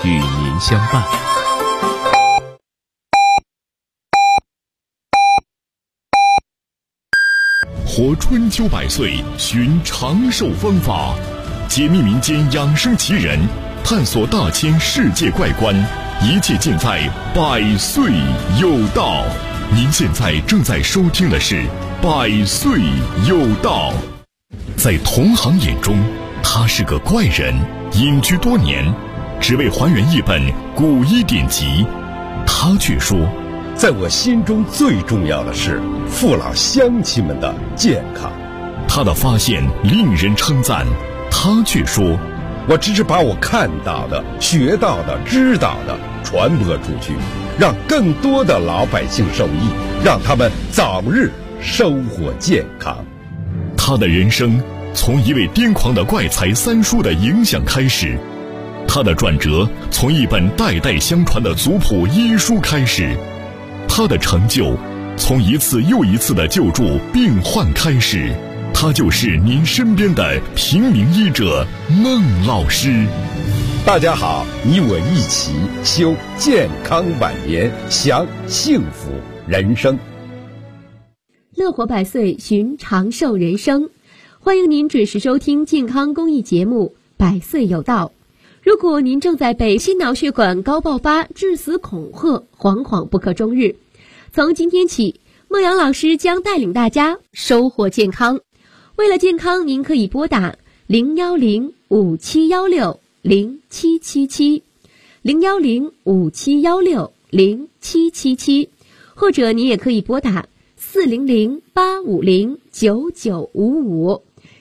与您相伴。 活春秋百岁，寻长寿方法，解密民间养生奇人，探索大千世界怪观，一切尽在百岁有道。您现在正在收听的是百岁有道。在同行眼中，他是个怪人，隐居多年，只为还原一本古医典籍。他却说， 在我心中最重要的是父老乡亲们的健康。 他的发现令人称赞，他却说， 我只是把我看到的、学到的、知道的传播出去，让更多的老百姓受益，让他们早日收获健康。 他的人生从一位癫狂的怪才三叔的影响开始，他的转折从一本代代相传的族谱医书开始，他的成就从一次又一次的救助病患开始。他就是您身边的平民医者孟老师。 大家好，你我一起修健康晚年，享幸福人生。 乐活百岁，寻长寿人生。欢迎您准时收听健康公益节目《百岁有道》。如果您正在被心脑血管高爆发致死恐吓，惶惶不可终日，从今天起，孟阳老师将带领大家收获健康。为了健康，您可以拨打010-5716-0777 010-5716-0777，或者您也可以拨打400-850-9955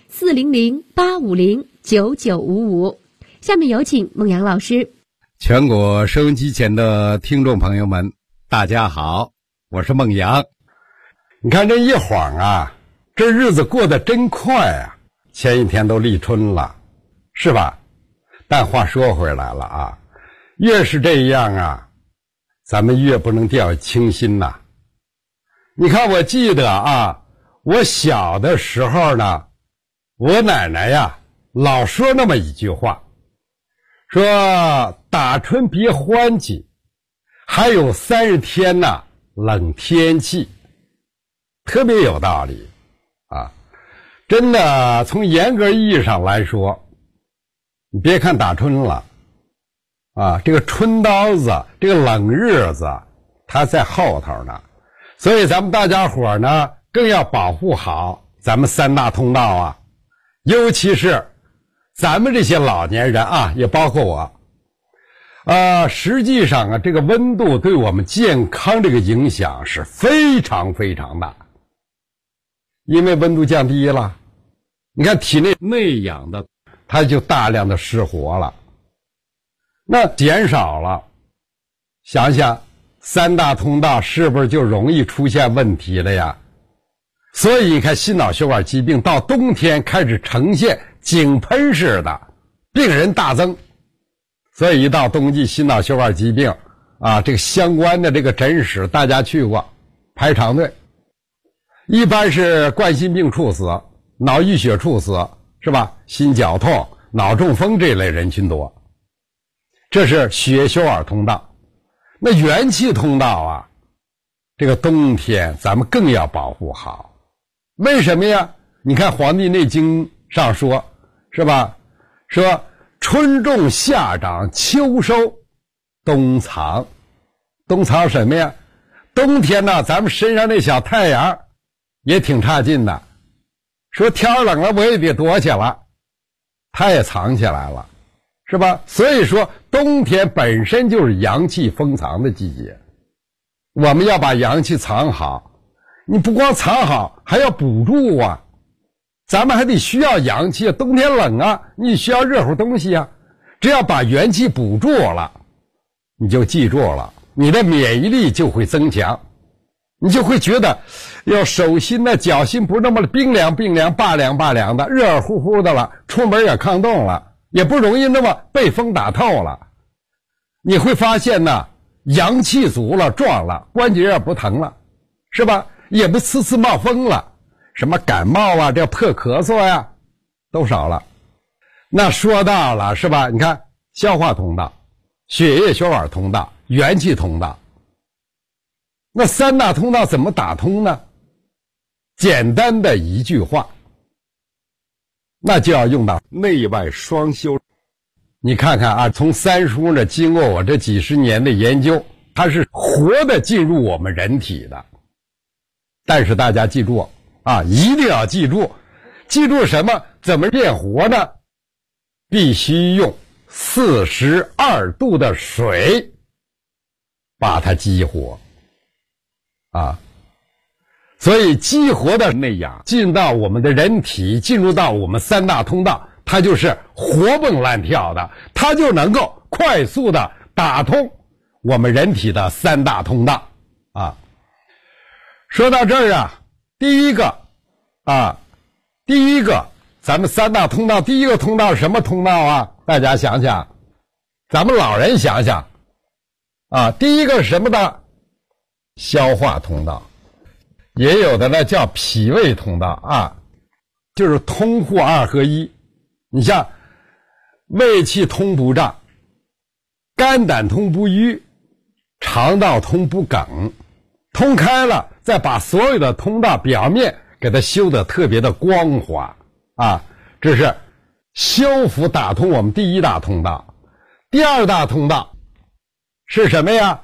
400-850-9955。下面有请孟阳老师。 全国收音机前的听众朋友们，大家好，我是孟阳。你看这一晃啊，这日子过得真快啊，前一天都立春了，是吧？但话说回来了啊，越是这样啊，咱们越不能掉以轻心呐。你看我记得啊，我小的时候呢，我奶奶呀老说那么一句话，说打春别欢喜，还有30天呢冷天气，特别有道理啊。真的从严格意义上来说，你别看打春了啊，这个春刀子，这个冷日子它在后头呢，所以咱们大家伙呢更要保护好咱们3大通道啊，尤其是咱们这些老年人啊，也包括我实际上啊，这个温度对我们健康这个影响是非常非常大。因为温度降低了，你看体内内氧的它就大量的失活了，那减少了，想想3大通道是不是就容易出现问题了呀？所以你看心脑血管疾病到冬天开始呈现井喷式的，病人大增。所以一到冬季心脑血管疾病啊，这个相关的这个诊室大家去过，排长队，一般是冠心病猝死、脑溢血猝死，是吧？心绞痛、脑中风这类人群多。这是血血管通道。那元气通道啊，这个冬天咱们更要保护好。为什么呀？你看《黄帝内经》上说，是吧？说春种夏长秋收冬藏。冬藏什么呀？冬天呢，咱们身上那小太阳也挺差劲的，说天冷了我也得躲起来，它也藏起来了，是吧？所以说冬天本身就是阳气封藏的季节，我们要把阳气藏好。你不光藏好，还要补助啊，咱们还得需要阳气，冬天冷啊，你需要热乎东西啊。只要把元气补助了，你就记住了，你的免疫力就会增强，你就会觉得要手心呢脚心不那么冰凉冰凉拔凉拔凉的，热乎乎的了，出门也抗冻了，也不容易那么被风打透了。你会发现呢，阳气足了，壮了，关节也不疼了，是吧？也不呲呲冒风了，什么感冒啊，这破咳嗽呀，都少了。那说到了，是吧？你看消化通道， 血液血管通道、元气通道。那三大通道怎么打通呢？简单的一句话，那就要用到内外双修。你看看啊，从三叔呢，经过我这几十年的研究，它是活的进入我们人体的。但是大家记住啊，一定要记住，记住什么？怎么变活呢？必须用42度的水把它激活啊。所以激活的内氧进到我们的人体，进入到我们三大通道，它就是活蹦乱跳的，它就能够快速的打通我们人体的三大通道啊。说到这儿啊，第一个咱们三大通道，第一个通道什么通道啊？大家想想，咱们老人想想啊，第一个什么的？消化通道，也有的呢叫脾胃通道啊，就是通户二合一。你像胃气通不胀，肝胆通不瘀，肠道通不梗，通开了，再把所有的通道表面给它修得特别的光滑啊，这是修复打通我们第一大通道。第二大通道是什么呀？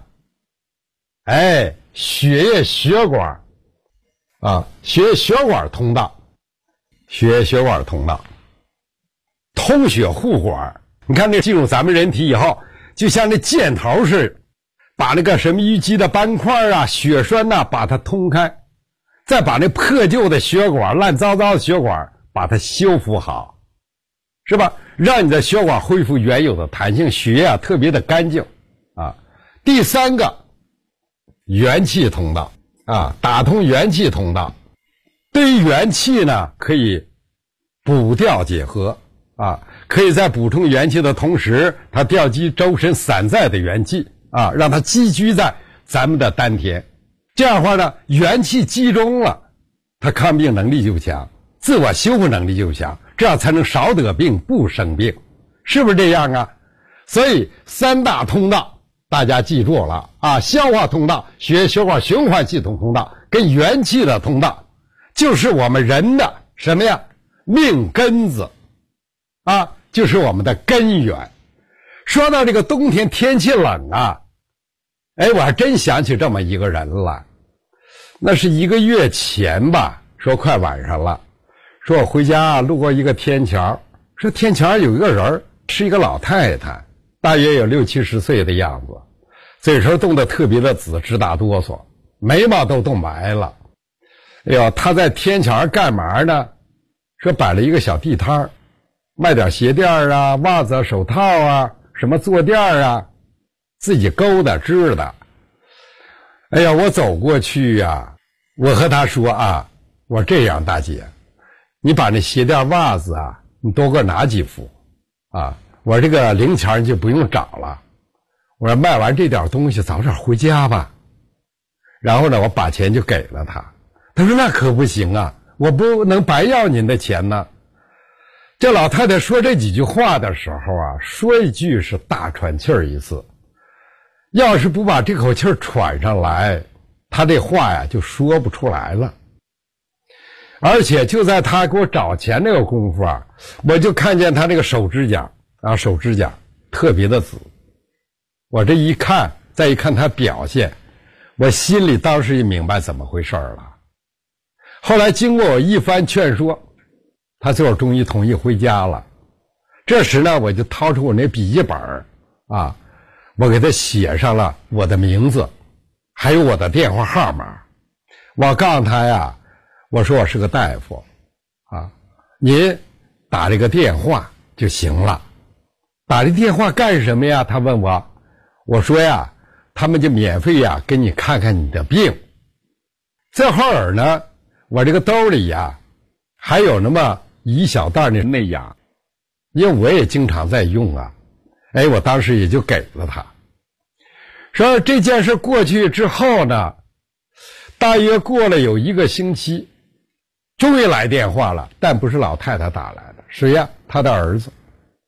血液血管啊，血液血管通道，血液血管通道，通血护管。你看那进入咱们人体以后，就像那箭头似的，把那个什么淤积的斑块啊、血栓呐，把它通开，再把那破旧的血管、烂糟糟的血管把它修复好，是吧？让你的血管恢复原有的弹性，血液特别的干净啊。第三个，元气通道啊，打通元气通道。对于元气呢，可以补调结合啊，可以在补充元气的同时，它调集周身散在的元气啊，让它积聚在咱们的丹田。这样的话呢，元气集中了，它抗病能力就强，自我修复能力就强，这样才能少得病不生病，是不是这样啊？所以三大通道大家记住了啊，消化通道、血液血管循环系统通道跟元气的通道，就是我们人的什么呀？命根子啊，就是我们的根源。说到这个冬天天气冷啊，我还真想起这么一个人了。那是1个月前吧，说快晚上了，说我回家路过一个天桥，说天桥有一个人，是一个老太太，大约有60、70岁的样子，嘴唇冻得特别的紫，直打哆嗦，眉毛都冻白了。她在天桥上干嘛呢？说摆了一个小地摊，卖点鞋垫啊、袜子啊、手套啊、什么坐垫啊，自己勾的织的。我走过去啊，我和她说啊，我这样，大姐，你把那鞋垫袜子啊，你多给我拿几副啊，我这个零钱就不用找了，我说卖完这点东西早点回家吧。然后呢，我把钱就给了她。她说那可不行啊，我不能白要您的钱呢。这老太太说这几句话的时候啊，说一句是大喘气儿一次，要是不把这口气儿喘上来，她这话呀就说不出来了。而且就在她给我找钱那个功夫啊，我就看见她那个手指甲特别的紫。我这一看，再一看她表现，我心里当时也明白怎么回事了。后来经过我一番劝说，她最后终于同意回家了。这时呢，我就掏出我那笔记本啊，我给她写上了我的名字，还有我的电话号码。我告诉她呀，我说我是个大夫啊，您打这个电话就行了。打这电话干什么呀？她问我，我说呀，他们就免费呀给你看看你的病。这会儿呢，我这个兜里呀还有那么一小袋的内氧，因为我也经常在用啊。我当时也就给了他。说这件事过去之后呢，大约过了有1个星期，终于来电话了，但不是老太太打来的，谁呀？他的儿子。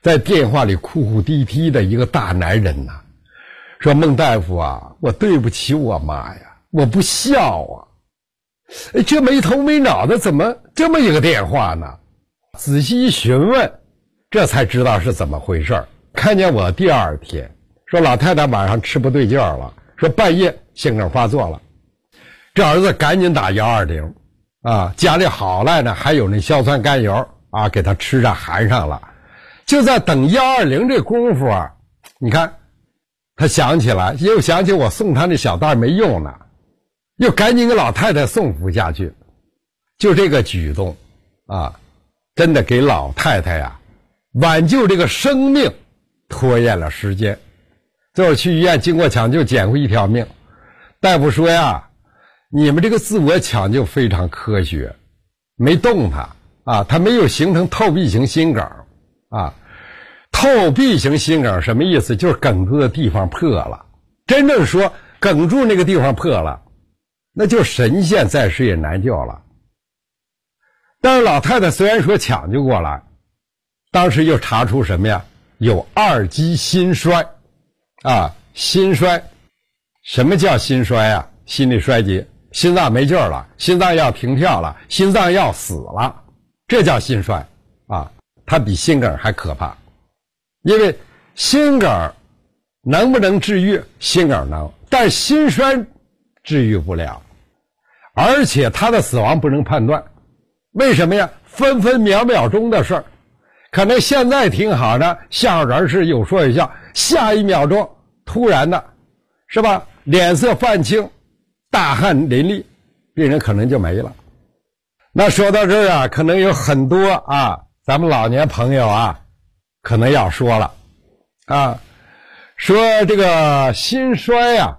在电话里哭哭啼啼的一个大男人呐，说孟大夫啊，我对不起我妈呀，我不孝啊。这没头没脑的怎么这么一个电话呢？仔细一询问，这才知道是怎么回事。看见我第二天，说老太太晚上吃不对劲儿了，说半夜心梗发作了。这儿子赶紧打120啊，家里好赖呢，还有那硝酸甘油啊，给他吃上含上了。就在等120这功夫啊，你看他想起来，又想起我送他那小袋没用呢，又赶紧给老太太送服下去。就这个举动啊，真的给老太太呀挽救这个生命拖延了时间。最后去医院经过抢救捡回一条命。大夫说呀，你们这个自我抢救非常科学，没动它啊，它没有形成透壁型心梗啊。透壁型心梗什么意思？就是梗住的地方破了。真正说梗住那个地方破了，那就神仙在世也难救了。但是老太太虽然说抢救过来，当时又查出什么呀？有2级心衰啊，心衰。什么叫心衰啊？心力衰竭，心脏没劲儿了，心脏要停跳了，心脏要死了，这叫心衰啊。它比心梗还可怕。因为心梗能不能治愈？心梗能，但心衰治愈不了，而且他的死亡不能判断。为什么呀？分分秒秒钟的事儿，可能现在挺好的，笑人是有说有笑，下一秒钟突然的，是吧？脸色泛青，大汗淋漓，病人可能就没了。那说到这儿啊，可能有很多啊，咱们老年朋友啊，可能要说了啊，说这个心衰啊，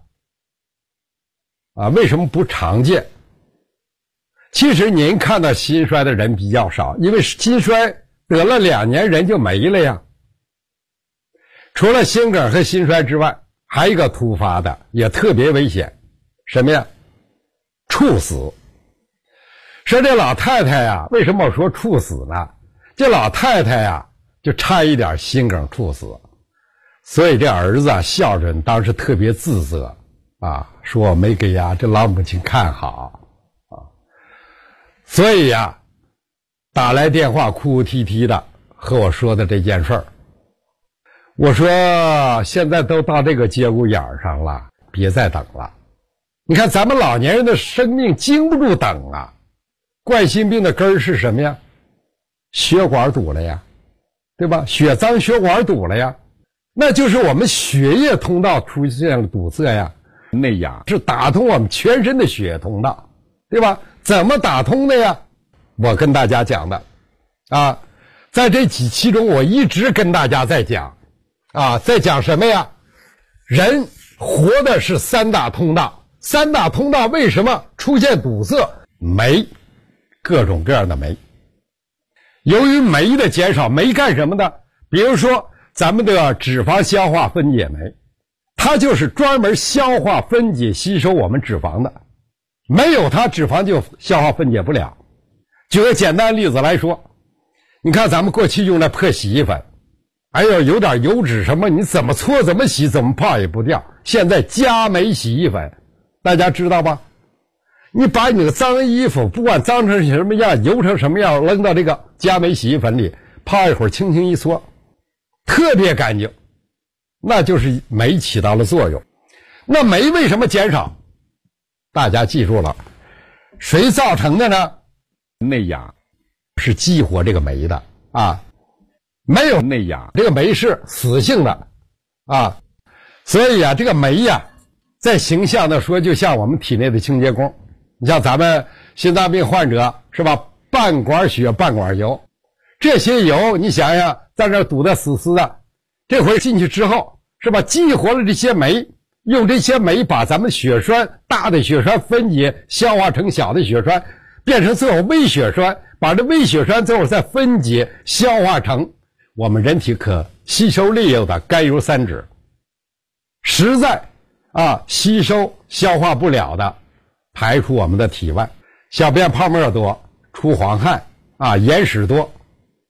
为什么不常见？其实您看到心衰的人比较少，因为心衰得了2年人就没了呀。除了心梗和心衰之外，还有一个突发的也特别危险，什么呀？猝死。说这老太太呀，为什么我说猝死呢？这老太太呀，就差一点心梗猝死，所以这儿子啊孝顺，当时特别自责啊，说我没给这老母亲看好啊，所以呀打来电话哭哭啼啼的和我说的这件事儿。我说现在都到这个节骨眼上了，别再等了。你看咱们老年人的生命经不住等啊。冠心病的根儿是什么呀？血管堵了呀，对吧？血脏血管堵了呀，那就是我们血液通道出现了堵塞呀。内氧是打通我们全身的血液通道，对吧？怎么打通的呀？我跟大家讲的啊，在这几期中我一直跟大家在讲啊，在讲什么呀？人活的是3大通道，3大通道为什么出现堵塞？酶，各种各样的酶。由于酶的减少，酶干什么的？比如说咱们的脂肪消化分解酶，它就是专门消化分解吸收我们脂肪的，没有它脂肪就消化分解不了。举个简单例子来说，你看咱们过去用的破洗衣粉，哎呦有点油脂什么，你怎么搓怎么洗怎么泡也不掉。现在佳美洗衣粉大家知道吧？你把你的脏衣服不管脏成什么样油成什么样，扔到这个佳美洗衣粉里泡一会儿，轻轻一搓特别干净，那就是酶起到了作用。那酶为什么减少？大家记住了，谁造成的呢？内氧是激活这个酶的啊，没有内氧这个酶是死性的啊，所以啊这个酶呀在形象的说就像我们体内的清洁工。你像咱们心脏病患者是吧，半管血半管油，这些油你想想在这堵得死死的，这回进去之后是吧，激活了这些酶，用这些酶把咱们血栓大的血栓分解消化成小的血栓，变成最后微血栓，把这微血栓最后再分解消化成我们人体可吸收利用的甘油三酯。实在吸收消化不了的排出我们的体外，小便泡沫多，出黄汗眼屎多，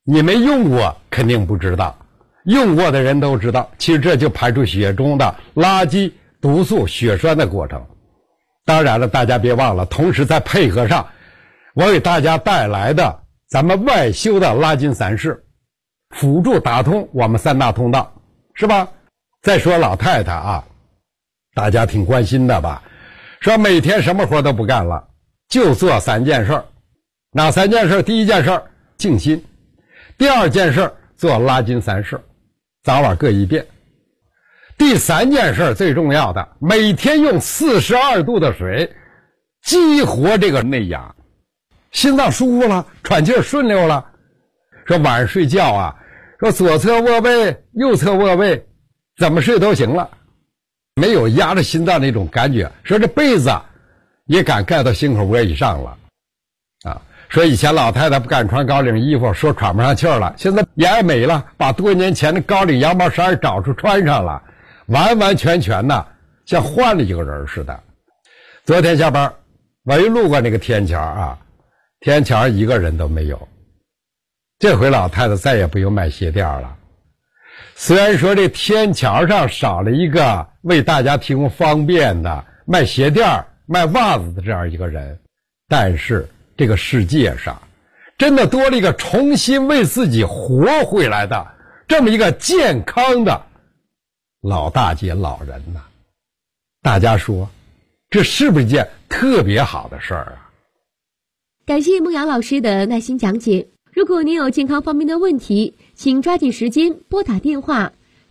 你没用过肯定不知道，用过的人都知道，其实这就排出血中的垃圾、毒素、血栓的过程。当然了，大家别忘了，同时再配合上我给大家带来的咱们外修的拉筋散式，辅助打通我们3大通道，是吧？再说老太太啊，大家挺关心的吧，说每天什么活都不干了，就做3件事。哪3件事？第一件事静心，第2件事做拉筋散式，早晚各1遍。第3件事最重要的，每天用42度的水激活这个内阳，心脏舒服了，喘气顺溜了。说晚上睡觉啊，说左侧卧位右侧卧位怎么睡都行了，没有压着心脏那种感觉，说这被子也敢盖到心口窝以上了啊。说以前老太太不敢穿高领衣服，说喘不上气儿了，现在也爱美了，把多年前的高领羊毛衫找出穿上了，完完全全的像换了一个人似的。昨天下班我一路过那个天桥啊，天桥一个人都没有。这回老太太再也不用卖鞋垫了。虽然说这天桥上少了一个为大家提供方便的卖鞋垫卖袜子的这样一个人，但是这个世界上真的多了一个重新为自己活回来的这么一个健康的老大姐老人呐。大家说这是不是一件特别好的事儿啊？ 感谢孟阳老师的耐心讲解。如果您有健康方面的问题，请抓紧时间拨打电话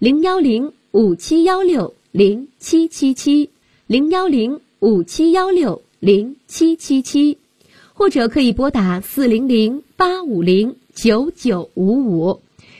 010-5716-0777 010-5716-0777，或者可以拨打400-850-9955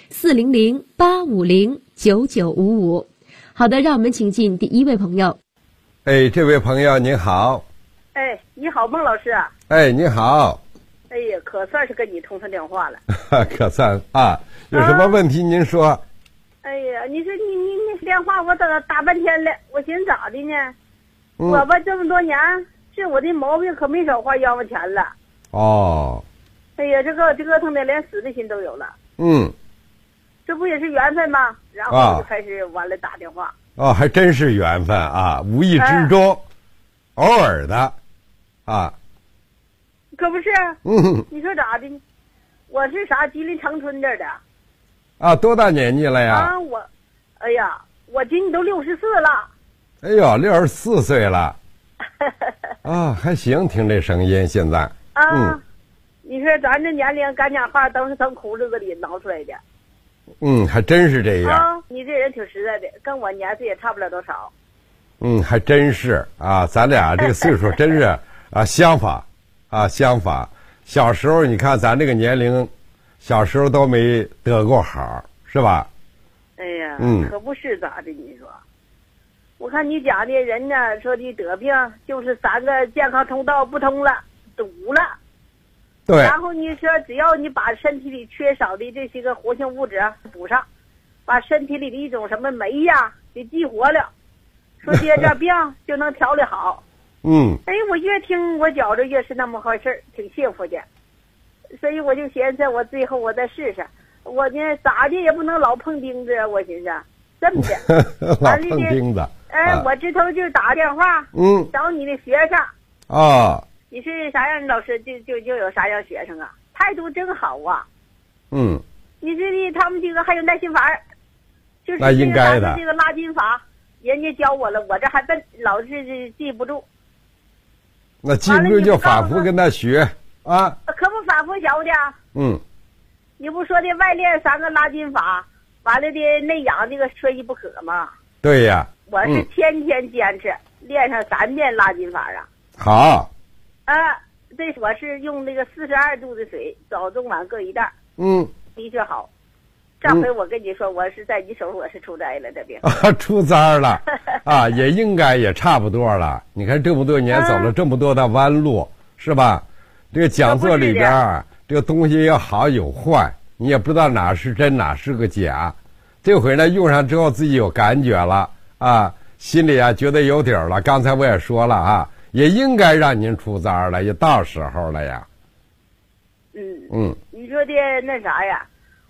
400-850-9955。好的，让我们请进第1位朋友。 哎，这位朋友您好。 哎，你好，孟老师啊。 哎，你好。 哎呀，可算是跟你通上电话了。 可算啊，有什么问题您说。 哎呀，你说你电话我等大半天了，我寻思咋的呢？我吧这么多年，是我的毛病可没少花冤枉钱了。 哦。 哎呀，这个折腾的连死的心都有了。这不也是缘分吗？然后我就开始完了打电话。 哦，还真是缘分啊，无意之中，偶尔的，啊。 可不是。你说咋的？我是啥吉林长春这儿的。 啊，多大年纪了呀？ 啊，哎呀，我今年都64了。 哎呦，64岁了。啊，还行，听这声音现在。 你说咱这年龄干讲话都是从苦日子里熬出来的。 还真是这样。 你这人挺实在的，跟我年岁也差不了多少。 还真是啊，咱俩这个岁数真是相仿。相反，小时候你看咱这个年龄，小时候都没得过好，是吧？ 哎呀，可不是咋的？你说，我看你讲的人呢，说的得病就是3个健康通道不通了，堵了。 对。 然后你说，只要你把身体里缺少的这些个活性物质补上，把身体里的一种什么酶呀给激活了，说这病就能调理好。哎，我越听我觉着越是那么回事儿，挺幸福的，所以我就寻思我最后我再试试，我呢咋的也不能老碰钉子，我寻思这么的， 老碰钉子。 我这头就打电话，找你的学生。你是啥样老师就有啥样学生啊，态度真好啊。你这里他们这个还有耐心法，就是那应该的这个拉筋法，人家教我了，我这还笨，老是记不住。 那记不住就反复跟他学啊。 可不反复学的。你不说的外练3个拉筋法，完了的内养这个缺一不可吗？ 对呀。 我是天天坚持练上3遍拉筋法啊。 好。 这我是用那个42度的水，早中晚各1袋。的确好。这回我跟你说，我是在你手我是出灾了，这病。 出灾了也应该也差不多了。你看这么多年走了这么多的弯路，是吧？这个讲座里边这个东西有好有坏，你也不知道哪是真哪是个假。这回呢用上之后自己有感觉了心里觉得有底儿了。刚才我也说了也应该让您出灾了，也到时候了呀。 你说的那啥呀？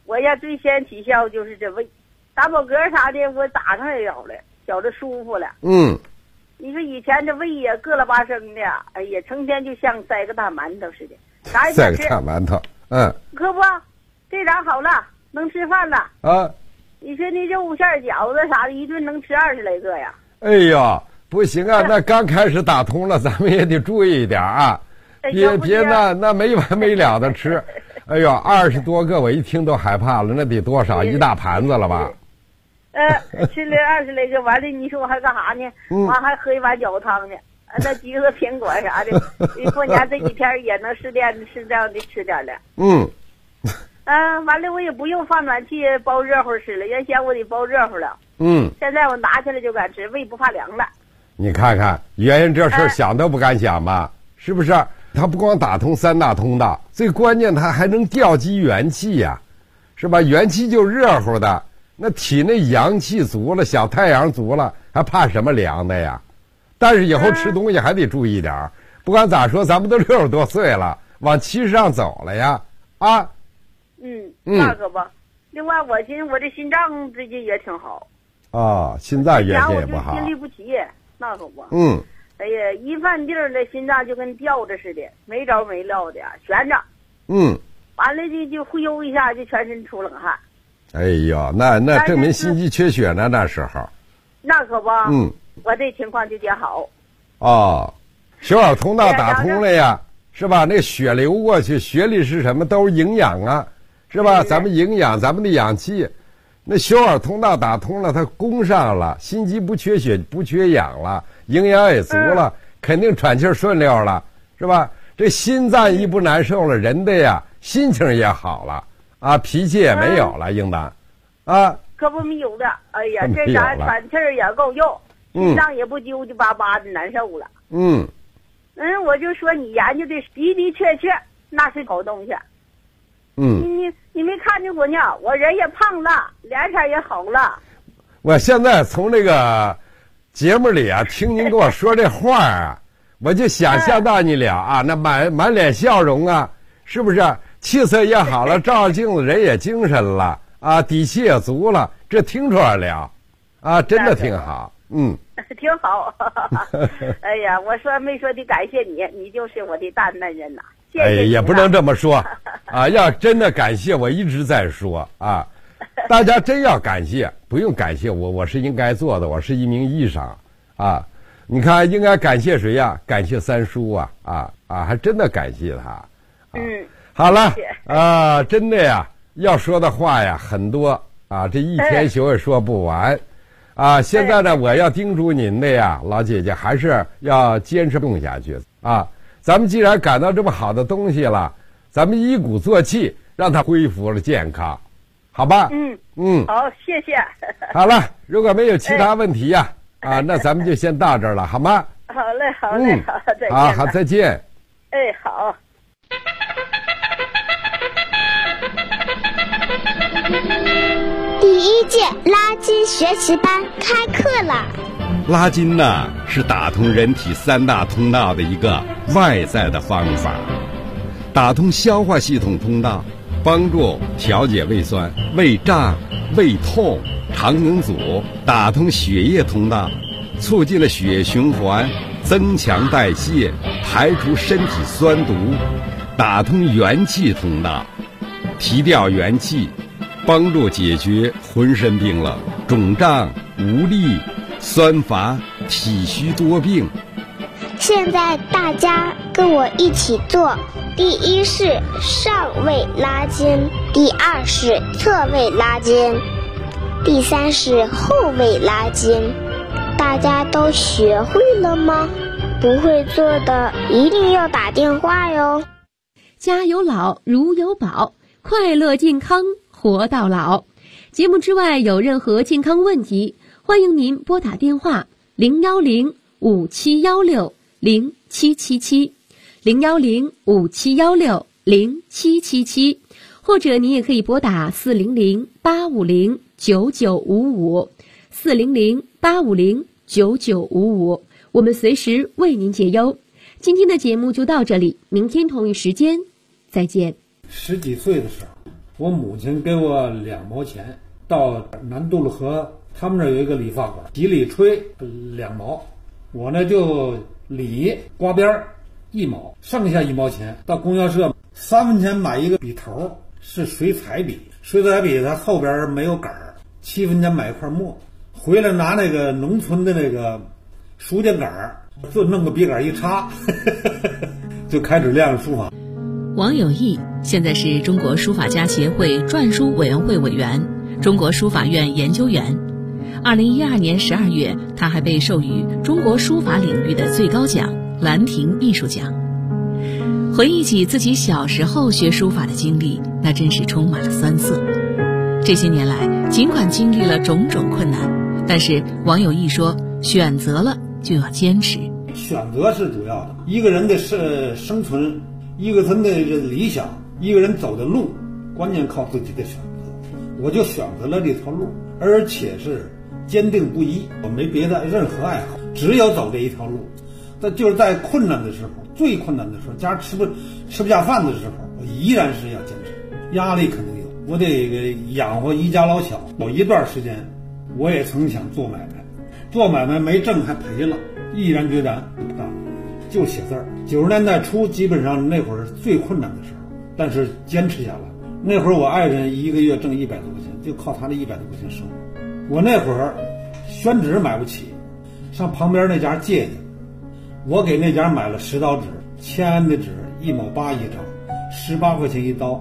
我呀最先起效就是这胃，打饱嗝啥的我打上也有了，觉着舒服了。你说以前这胃呀硌了巴生的，哎呀，成天就像塞个大馒头似的，啥也不吃。 塞个大馒头， 可不，这咋好了，能吃饭了啊！ 你说那肉馅饺子啥的，一顿能吃20来个呀。 哎呀，不行啊，那刚开始打通了，咱们也得注意一点啊，别那没完没了的吃。哎呦，20多个我一听都害怕了，那得多少一大盘子了吧？ 吃了20来个，完了你说我还干啥呢？完还喝一碗饺子汤呢，那橘子苹果啥的，过年这几天也能适量的吃点了。完了我也不用放暖气包热乎吃了，原先我得包热乎了。现在我拿起来就敢吃，胃不怕凉了。 你看看，原先这事想都不敢想吧？是不是？它不光打通3大通道，最关键它还能调集元气呀，是吧？元气就热乎的，那体内阳气足了，小太阳足了，还怕什么凉的呀？但是以后吃东西还得注意点，不管咋说，咱们都60多岁了，往70上走了呀，啊。 那可不。另外，我寻思我这心脏最近也挺好。 心脏原先也不好。 心律不齐，那可不。哎呀，一犯病的心脏就跟吊着似的，没着没落的悬着。完了就忽悠一下，就全身出冷汗。 哎呦，那证明心肌缺血呢，那时候。 那可不。我这情况就得好。 血管通道打通了呀，是吧？那血流过去，血里是什么？都是营养啊，是吧？咱们营养，咱们的氧气，那血管通道打通了，它供上了，心肌不缺血，不缺氧了，营养也足了，肯定喘气顺溜了，是吧？这心脏一不难受了，人的呀心情也好了啊，脾气也没有了，应当啊。 可不没有的，哎呀，这啥喘气也够用，心脏也不揪揪巴巴的难受了。我就说你研究的的确确那是好东西。你没看见我呢？我人也胖了，脸色也好了。 我现在从这个节目里啊，听您跟我说这话啊，我就想象到你俩啊，那满脸笑容啊，是不是？气色也好了，照照镜子人也精神了啊，底气也足了，这听出来了啊，真的挺好。 挺好。哎呀，我说没说的感谢你，你就是我的大恩人呐。谢谢你。也不能这么说啊，要真的感谢，我一直在说啊，大家真要感谢，不用感谢我，我是应该做的，我是一名医生啊。你看，应该感谢谁呀？感谢三叔啊，还真的感谢他。好了啊，真的呀，要说的话呀很多啊，这一天休也说不完。现在呢，我要叮嘱您的呀，老姐姐还是要坚持用下去啊。咱们既然感到这么好的东西了，咱们一鼓作气，让它恢复了健康，好吧？ 好，谢谢。 好了，如果没有其他问题呀，那咱们就先到这儿了，好吗？ 好嘞，好嘞，好，再见。 好，再见。 好。 第1届拉筋学习班开课了。 拉筋呢，是打通人体3大通道的一个外在的方法，打通消化系统通道，帮助调节胃酸、胃胀、胃痛、肠梗阻；打通血液通道，促进了血液循环，增强代谢，排除身体酸毒；打通元气通道，提调元气，帮助解决浑身冰冷、肿胀、无力、酸乏、体虚多病。 现在大家跟我一起做：第1是上位拉筋，第2是侧位拉筋，第3是后位拉筋。大家都学会了吗？不会做的一定要打电话哟。 家有老，如有宝，快乐健康活到老。节目之外有任何健康问题，欢迎您拨打电话010-5716-0777，010-5716-0777，或者您也可以拨打400-850-9955，400-850-9955，我们随时为您解忧。今天的节目就到这里，明天同一时间再见。 10几岁的时候， 我母亲给我2毛钱，到南渡了河，他们那有一个理发馆，洗理吹2毛，我呢就理刮边1毛，剩下1毛钱到供销社3分钱买一个笔头，是水彩笔，水彩笔它后边没有杆儿，7分钱买一块墨，回来拿那个农村的那个书架杆儿，就弄个笔杆一插就开始练书法。 王有义现在是中国书法家协会篆书委员会委员、中国书法院研究员。2012年12月，他还被授予中国书法领域的最高奖兰亭艺术奖。回忆起自己小时候学书法的经历，那真是充满了酸涩。这些年来，尽管经历了种种困难，但是王有义说，选择了就要坚持。 选择是主要的，一个人的生存，一个人的理想，一个人走的路，关键靠自己的选择。我就选择了这条路，而且是坚定不移，我没别的任何爱好，只有走这一条路。但就是在困难的时候，最困难的时候，家吃不下饭的时候，我依然是要坚持。压力肯定有，我得养活一家老小。有一段时间，我也曾想做买卖，做买卖没挣还赔了，毅然决然不干，就写字儿。90年代初，基本上那会儿最困难的时候，但是坚持下来。那会儿我爱人一个月挣100多块钱，就靠他那100多块钱生活。我那会儿宣纸买不起，上旁边那家借去，我给那家买了10刀纸，签的纸1毛8一张，18块钱一刀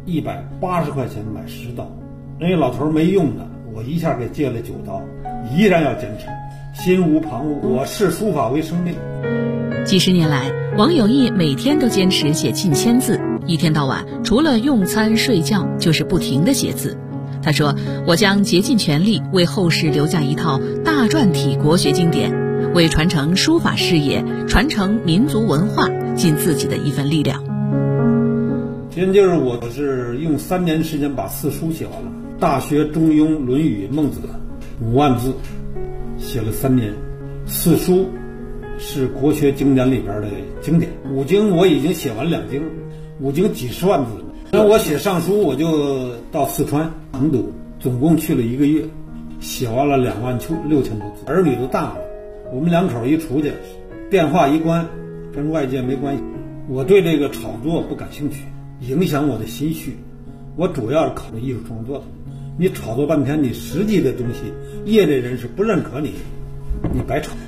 ，180块钱买10刀。人家老头没用的，我一下给借了9刀，依然要坚持，心无旁骛。我视书法为生命。 几十年来，王有义每天都坚持写近1000字，一天到晚除了用餐睡觉就是不停地写字。他说，我将竭尽全力为后世留下一套大篆体国学经典，为传承书法事业、传承民族文化尽自己的一份力量。 今天就是我是用3年时间把4书写完了，《大学》《中庸》《论语》《孟子》5万字，写了3年。4书是国学经典里边的经典，5经我已经写完2经，5经几十万字。那我写上书，我就到四川成都，总共去了1个月，写完了26000多字。儿女都大了，我们2口一出去，电话一关，跟外界没关系。我对这个炒作不感兴趣，影响我的心绪。我主要是考虑艺术创作的。你炒作半天，你实际的东西，业内人士不认可你，你白炒。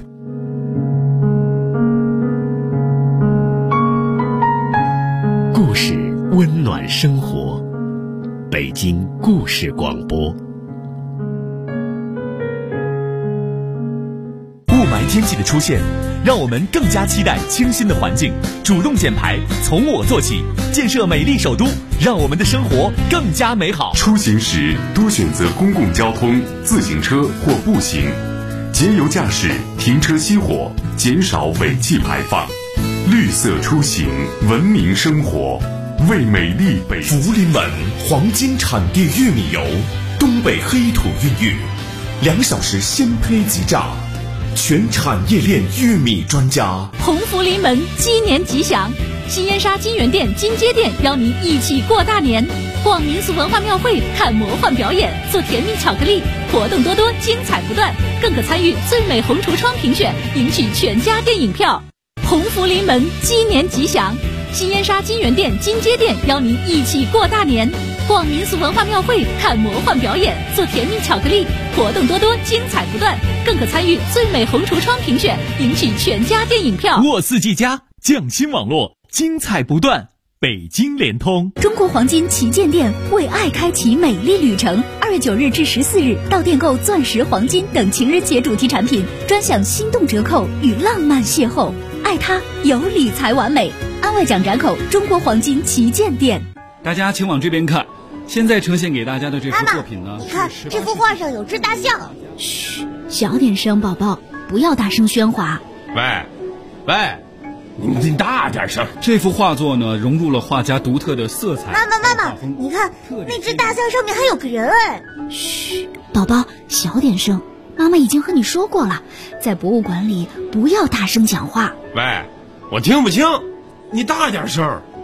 故事温暖生活，北京故事广播。雾霾天气的出现，让我们更加期待清新的环境，主动减排，从我做起，建设美丽首都，让我们的生活更加美好。 出行时多选择公共交通、自行车或步行，节油驾驶，停车熄火，减少尾气排放。绿色出行，文明生活，为美丽北京。 福临门黄金产地玉米油，东北黑土孕育，2小时鲜胚即榨，全产业链玉米专家。 鸿福临门，鸡年吉祥！新烟沙金源店、金街店邀您一起过大年，逛民俗文化庙会，看魔幻表演，做甜蜜巧克力，活动多多，精彩不断，更可参与最美红橱窗评选，赢取全家电影票。鸿福临门，鸡年吉祥！新烟沙金源店、金街店邀您一起过大年，逛民俗文化庙会，看魔幻表演，做甜蜜巧克力，活动多多，精彩不断，更可参与最美红橱窗评选，赢取全家电影票。 沃四季家匠心网络，精彩不断。北京联通中国黄金旗舰店为爱开启美丽旅程，2月9日至14日到店购钻石、黄金等情人节主题产品，专享心动折扣与浪漫邂逅。爱它有理财完美，安外蒋闸口中国黄金旗舰店。 大家请往这边看，现在呈现给大家的这幅作品呢， 你看这幅画上有只大象。 嘘，小点声，宝宝，不要大声喧哗。 喂，你大点声。 这幅画作呢，融入了画家独特的色彩。 妈妈，你看那只大象上面还有个人哎。 嘘，宝宝，小点声。妈妈已经和你说过了，在博物馆里不要大声讲话。 喂，我听不清，你大点声。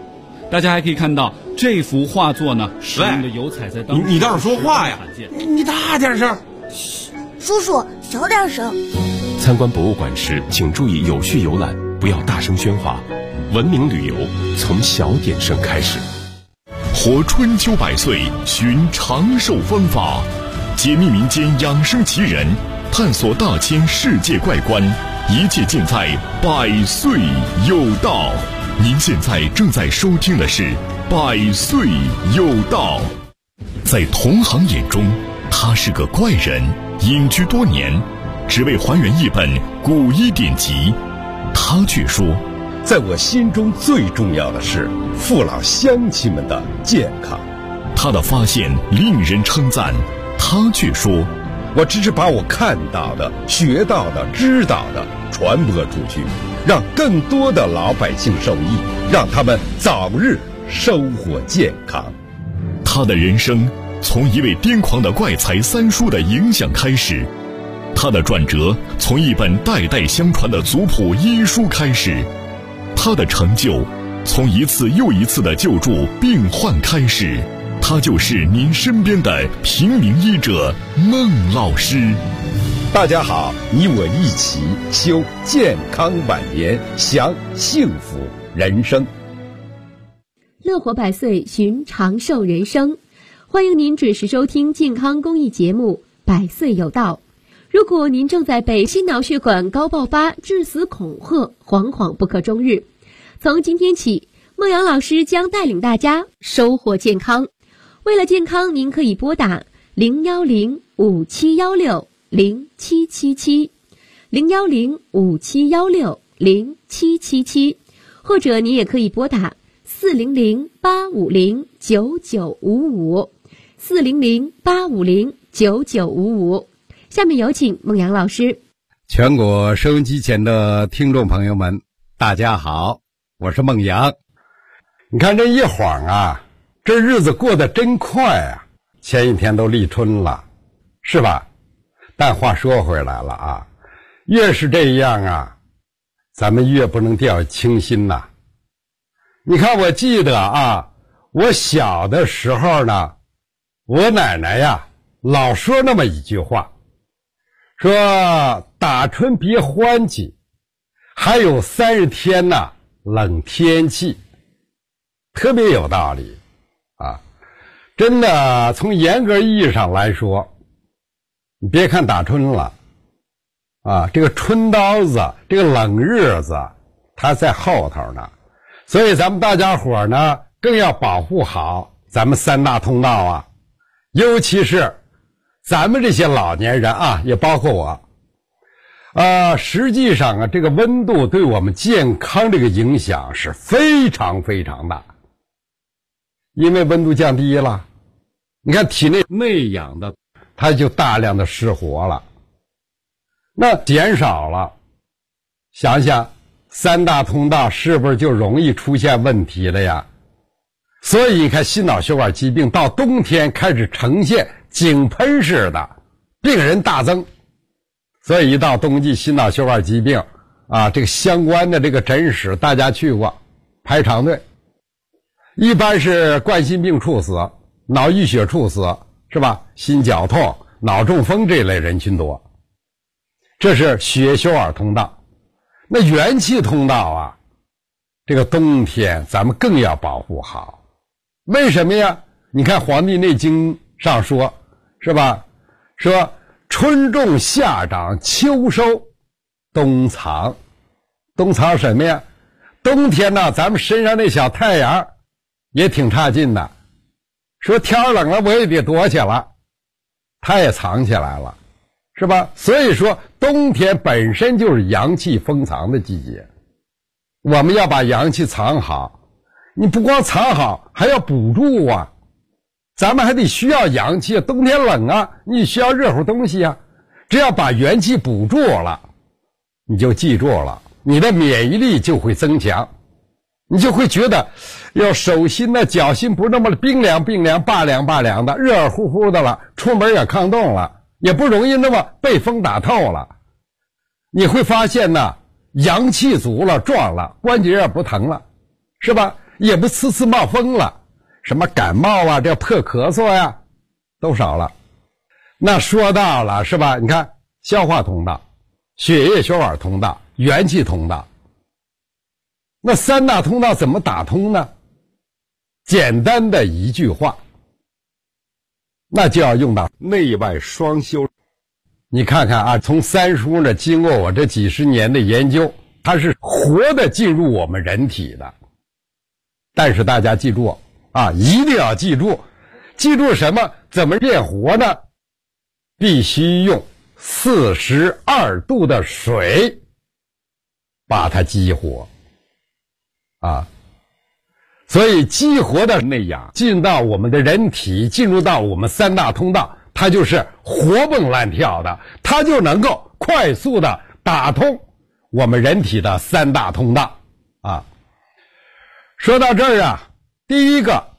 大家还可以看到这幅画作呢，使用的油彩在当你倒是说话呀！你大点声。 叔叔，小点声。 参观博物馆时，请注意有序游览，不要大声喧哗。文明旅游从小点声开始。 活春秋百岁，寻长寿方法，解密民间养生奇人，探索大千世界怪观，一切尽在百岁有道。您现在正在收听的是百岁有道。在同行眼中，他是个怪人，隐居多年，只为还原一本古医典籍。他却说， 在我心中最重要的是父老乡亲们的健康。 他的发现令人称赞，他却说， 我只是把我看到的、学到的、知道的传播出去，让更多的老百姓受益，让他们早日收获健康。 他的人生从一位癫狂的怪才三叔的影响开始，他的转折从一本代代相传的族谱医书开始，他的成就从一次又一次的救助病患开始。他就是您身边的平民医者孟老师。 大家好，你我一起修健康晚年，享幸福人生。 乐活百岁，寻长寿人生。欢迎您准时收听健康公益节目《百岁有道》。如果您正在被心脑血管高爆发、致死恐吓，惶惶不可终日，从今天起，孟阳老师将带领大家收获健康。为了健康，您可以拨打010-5716-0777 010-5716-0777，或者您也可以拨打400-850-9955 400-850-9955。下面有请孟阳老师。 全国收音机前的听众朋友们，大家好，我是孟阳。你看这一晃啊，这日子过得真快啊，前一天都立春了，是吧？但话说回来了啊，越是这样啊，咱们越不能掉以轻心呐。你看，我记得啊，我小的时候呢，我奶奶呀老说那么一句话，说打春别欢喜，还有30天呢冷天气，特别有道理啊。真的从严格意义上来说，你别看打春了啊，这个春刀子，这个冷日子它在后头呢，所以咱们大家伙呢更要保护好咱们3大通道啊，尤其是咱们这些老年人啊，也包括我实际上啊，这个温度对我们健康这个影响是非常非常大。因为温度降低了，你看体内内氧的它就大量的失活了，那减少了，想想3大通道是不是就容易出现问题了呀？所以你看心脑血管疾病到冬天开始呈现井喷式的病人大增，所以一到冬季心脑血管疾病啊，这个相关的这个诊室大家去过，排长队，一般是冠心病猝死、脑溢血猝死，是吧？心绞痛、脑中风这类人群多，这是血血管通道。那元气通道啊，这个冬天咱们更要保护好。为什么呀？你看《黄帝内经》上说，是吧？说春种夏长秋收冬藏。冬藏什么呀？冬天呢，咱们身上那小太阳也挺差劲的，说天冷了我也得躲起来，它也藏起来了，是吧？所以说冬天本身就是阳气封藏的季节，我们要把阳气藏好。你不光藏好，还要补助啊，咱们还得需要阳气，冬天冷啊，你需要热乎东西啊，只要把元气补助了，你就记住了，你的免疫力就会增强，你就会觉得要手心呢脚心不那么冰凉冰凉拔凉拔凉的，热乎乎的了，出门也抗冻了，也不容易那么被风打透了。你会发现呢，阳气足了，壮了，关节也不疼了，是吧？ 也不次次冒风了，什么感冒啊，这破咳嗽呀，都少了。那说到了是吧？你看消化通道、血液血管通道、元气通道，那三大通道怎么打通呢？简单的一句话，那就要用到内外双修。你看看啊，从三叔呢，经过我这几十年的研究，它是活的进入我们人体的。但是大家记住啊，一定要记住，记住什么？怎么变活呢？必须用42度的水把它激活啊。所以激活的内氧进到我们的人体，进入到我们三大通道，它就是活蹦乱跳的，它就能够快速的打通我们人体的三大通道啊。说到这儿啊，第一个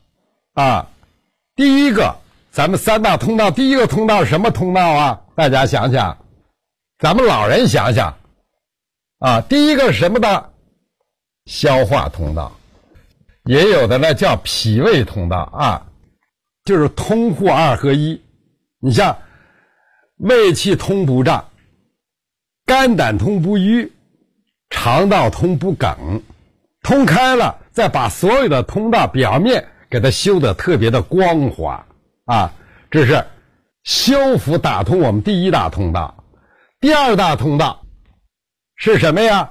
咱们三大通道，第一个通道什么通道啊？大家想想，咱们老人想想啊，第一个是什么的？消化通道，也有的呢叫脾胃通道啊，就是通户二合一。你像胃气通不胀，肝胆通不瘀，肠道通不梗，通开了，再把所有的通道表面给它修得特别的光滑啊，这是修复打通我们第一大通道。第二大通道是什么呀？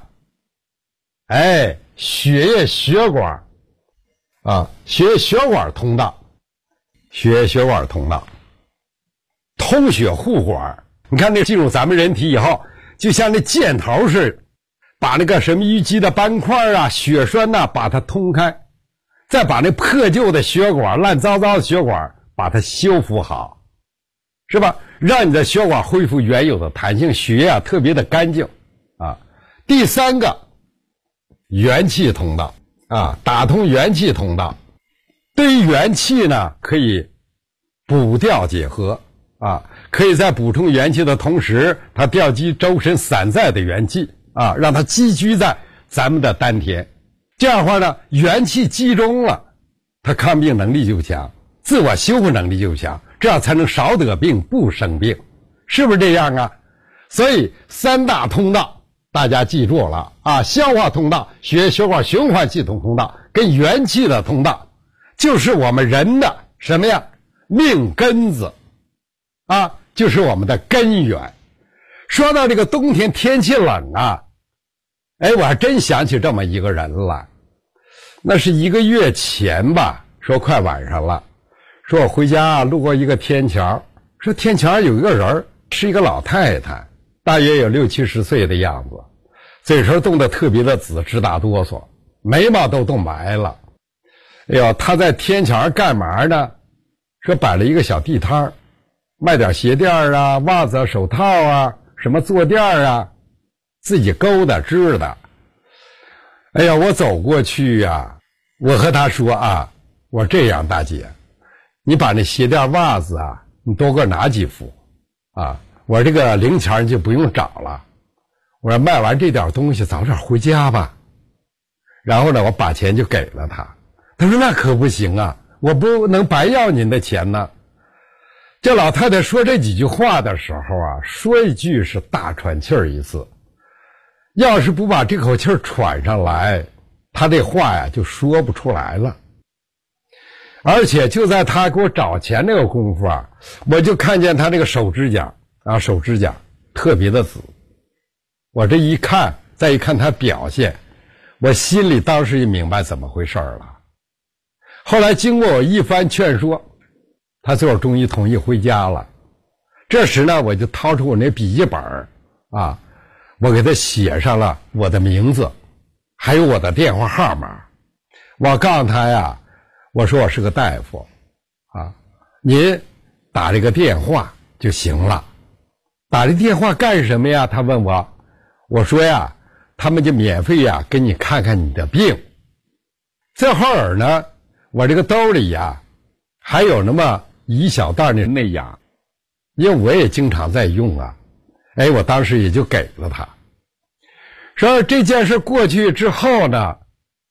血液血管啊，血液血管通道，血液血管通道，通血护管。你看那进入咱们人体以后，就像那箭头似的，把那个什么淤积的斑块啊、血栓呐，把它通开，再把那破旧的血管、烂糟糟的血管把它修复好，是吧？让你的血管恢复原有的弹性，血液特别的干净啊。第三个，元气通道啊，打通元气通道。对于元气呢，可以补调解和啊，可以在补充元气的同时，它调集周身散在的元气啊，让它积聚在咱们的丹田。这样的话呢，元气集中了，它抗病能力就强，自我修复能力就强，这样才能少得病不生病，是不是这样啊？所以三大通道大家记住了啊，消化通道、血液血管循环系统通道跟元气的通道，就是我们人的什么呀？命根子啊，就是我们的根源。说到这个冬天天气冷啊，我还真想起这么一个人来。那是1个月前吧，说快晚上了，说我回家路过一个天桥，说天桥有一个人，是一个老太太，大约有60、70岁的样子，嘴唇冻得特别的紫，直打哆嗦，眉毛都冻白了。她在天桥上干嘛呢？说摆了一个小地摊，卖点鞋垫啊、袜子、手套啊，什么坐垫啊，自己勾的织的。我走过去啊，我和她说啊，我说这样大姐，你把那鞋垫袜子啊，你多给我拿几副啊，我这个零钱就不用找了，我说卖完这点东西早点回家吧。然后呢，我把钱就给了她。她说那可不行啊，我不能白要您的钱呢。这老太太说这几句话的时候啊，说一句是大喘气儿一次，要是不把这口气儿喘上来，她这话呀就说不出来了。而且就在她给我找钱那个功夫啊，我就看见她这个手指甲特别的紫。我这一看，再一看她表现，我心里当时也明白怎么回事了。后来经过我一番劝说，他最后终于同意回家了。这时呢，我就掏出我那笔记本啊，我给他写上了我的名字，还有我的电话号码。我告诉他呀，我说我是个大夫啊，您打这个电话就行了。打这电话干什么呀？他问我，我说呀，他们就免费呀给你看看你的病。这会儿呢，我这个兜里呀还有那么一小袋的内氧，因为我也经常在用啊。我当时也就给了他。说这件事过去之后呢，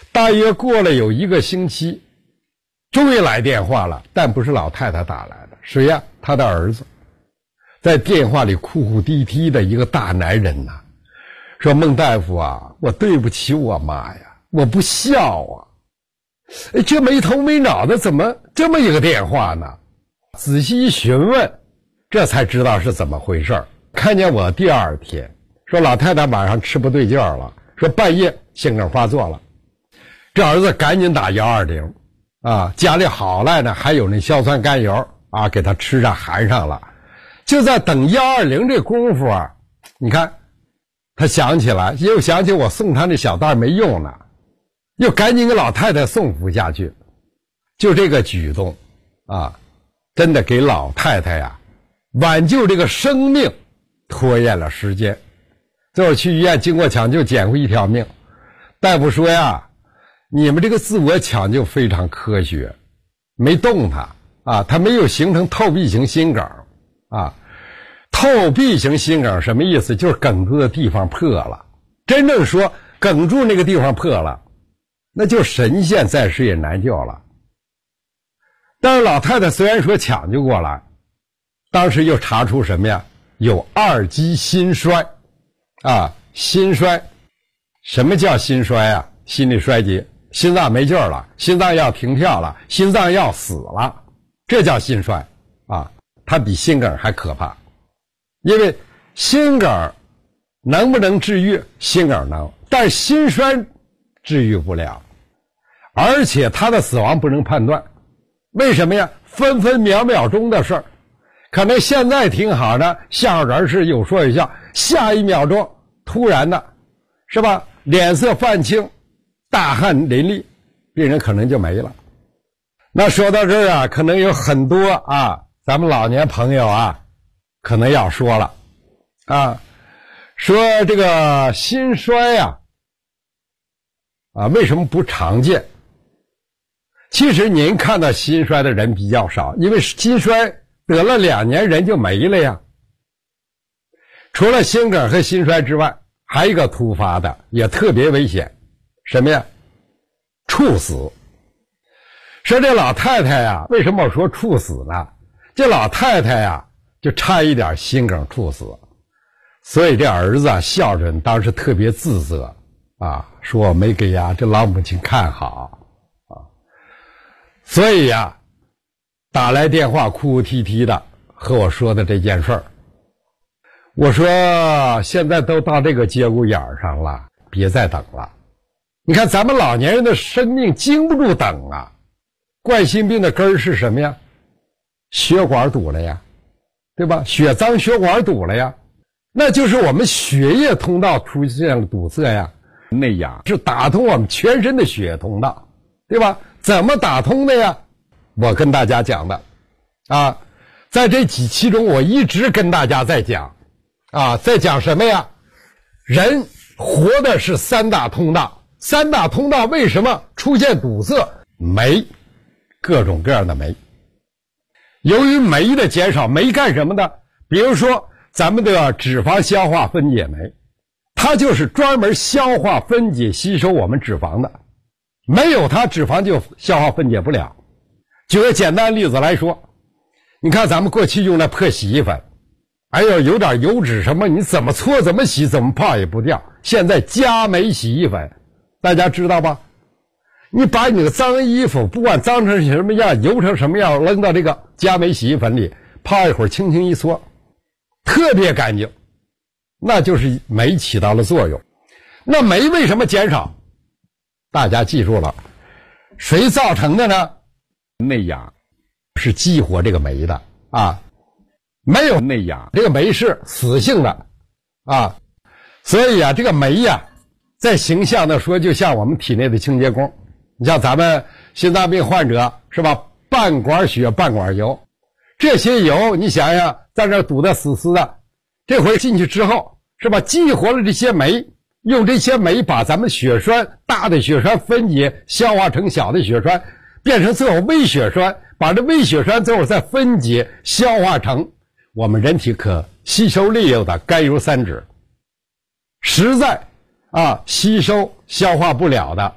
大约过了有1个星期，终于来电话了，但不是老太太打来的，谁呀？他的儿子。在电话里哭哭啼啼的一个大男人呐，说孟大夫啊，我对不起我妈呀，我不孝啊。这没头没脑的怎么这么一个电话呢？仔细一询问，这才知道是怎么回事。看见我第2天，说老太太晚上吃不对劲儿了，说半夜心梗发作了。这儿子赶紧打120啊，家里好赖呢还有那硝酸甘油啊，给他吃上含上了。就在等120这功夫啊，你看他想起来，又想起我送他那小袋没用了，又赶紧给老太太送服下去。就这个举动啊，真的给老太太呀挽救这个生命拖延了时间。最后去医院经过抢救捡回1条命。大夫说呀，你们这个自我抢救非常科学，没动它啊，它没有形成透壁型心梗啊。透壁型心梗什么意思？就是梗住的地方破了。真正说梗住那个地方破了，那就神仙在世也难救了。但是老太太虽然说抢救过来，当时又查出什么呀？有2级心衰啊，心衰。什么叫心衰啊？心力衰竭，心脏没劲儿了，心脏要停跳了，心脏要死了，这叫心衰啊。它比心梗还可怕。因为心梗能不能治愈？心梗能，但是心衰治愈不了，而且他的死亡不能判断。为什么呀？分分秒秒钟的事儿，可能现在挺好的，像人是有说有笑，下一秒钟突然的，是吧？脸色泛青，大汗淋漓，病人可能就没了。那说到这儿啊，可能有很多啊，咱们老年朋友啊，可能要说了啊，说这个心衰呀，为什么不常见？其实您看到心衰的人比较少，因为心衰得了2年人就没了呀。除了心梗和心衰之外，还有一个突发的也特别危险，什么呀？猝死。说这老太太呀，为什么我说猝死呢？这老太太呀，就差一点心梗猝死，所以这儿子啊孝顺，当时特别自责啊，说我没给这老母亲看好啊，所以呀，打来电话哭哭啼啼的和我说的这件事儿。我说现在都到这个节骨眼上了，别再等了。你看咱们老年人的生命经不住等啊。冠心病的根儿是什么呀？血管堵了呀，对吧？血脏血管堵了呀，那就是我们血液通道出现了堵塞呀。内氧是打通我们全身的血液通道，对吧？怎么打通的呀？我跟大家讲的啊，在这几期中我一直跟大家在讲啊，在讲什么呀？人活的是3大通道，3大通道为什么出现堵塞？酶，各种各样的酶。由于酶的减少，酶干什么的？比如说咱们的脂肪消化分解酶，它就是专门消化分解吸收我们脂肪的，没有它脂肪就消化分解不了。举个简单例子来说，你看咱们过去用的破洗衣粉，哎呦有点油脂什么，你怎么搓怎么洗怎么泡也不掉。现在佳美洗衣粉大家知道吧？你把你的脏衣服不管脏成什么样油成什么样，扔到这个佳美洗衣粉里泡一会儿，轻轻一搓特别干净，那就是酶起到了作用。那酶为什么减少？大家记住了，谁造成的呢？内氧是激活这个酶的啊，没有内氧这个酶是死性的啊，所以啊这个酶呀，在形象的说就像我们体内的清洁工。你像咱们心脏病患者是吧，半管血半管油，这些油你想想在这堵得死死的，这回进去之后是吧，激活了这些酶，用这些酶把咱们血栓大的血栓分解消化成小的血栓，变成最后微血栓，把这微血栓最后再分解消化成我们人体可吸收利用的甘油三酯。实在吸收消化不了的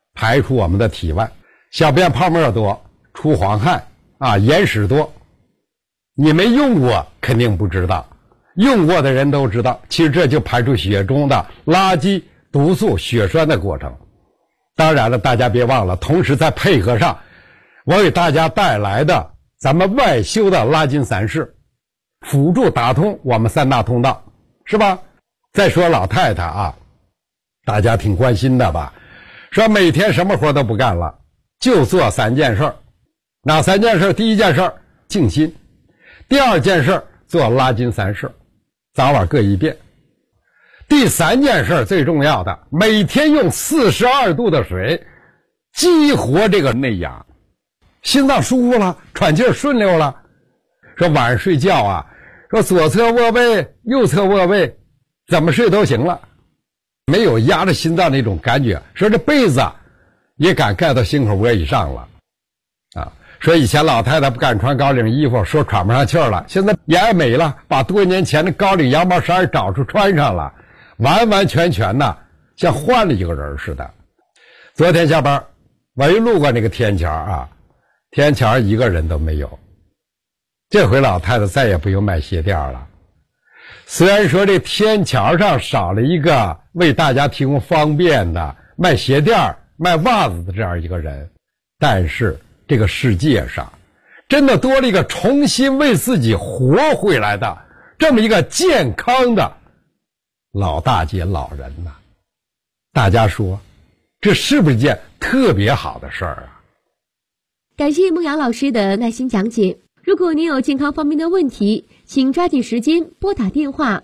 排出我们的体外。小便泡沫多，出黄汗啊，眼屎多。你没用过肯定不知道，用过的人都知道，其实这就排出血中的垃圾、毒素、血栓的过程。当然了，大家别忘了，同时再配合上我给大家带来的咱们外修的拉筋散式，辅助打通我们3大通道，是吧？再说老太太啊，大家挺关心的吧，说每天什么活都不干了，就做3件事。哪3件事？第一件事静心，第2件事做拉筋散式，早晚各1遍。第3件事最重要的，每天用42度的水激活这个内阳，心脏舒服了，喘气顺溜了。说晚上睡觉啊，说左侧卧位右侧卧位怎么睡都行了，没有压着心脏那种感觉。说这被子也敢盖到心口窝以上了啊。说以前老太太不敢穿高领衣服，说喘不上气儿了，现在也美了，把多年前的高领羊毛衫找出穿上了，完完全全的像换了一个人似的。昨天下班我一路过那个天桥啊，天桥一个人都没有。这回老太太再也不用卖鞋垫了。虽然说这天桥上少了一个为大家提供方便的卖鞋垫卖袜子的这样一个人，但是这个世界上真的多了一个重新为自己活回来的这么一个健康的老大姐老人呐。大家说这是不是一件特别好的事儿啊？ 感谢孟阳老师的耐心讲解。如果您有健康方面的问题，请抓紧时间拨打电话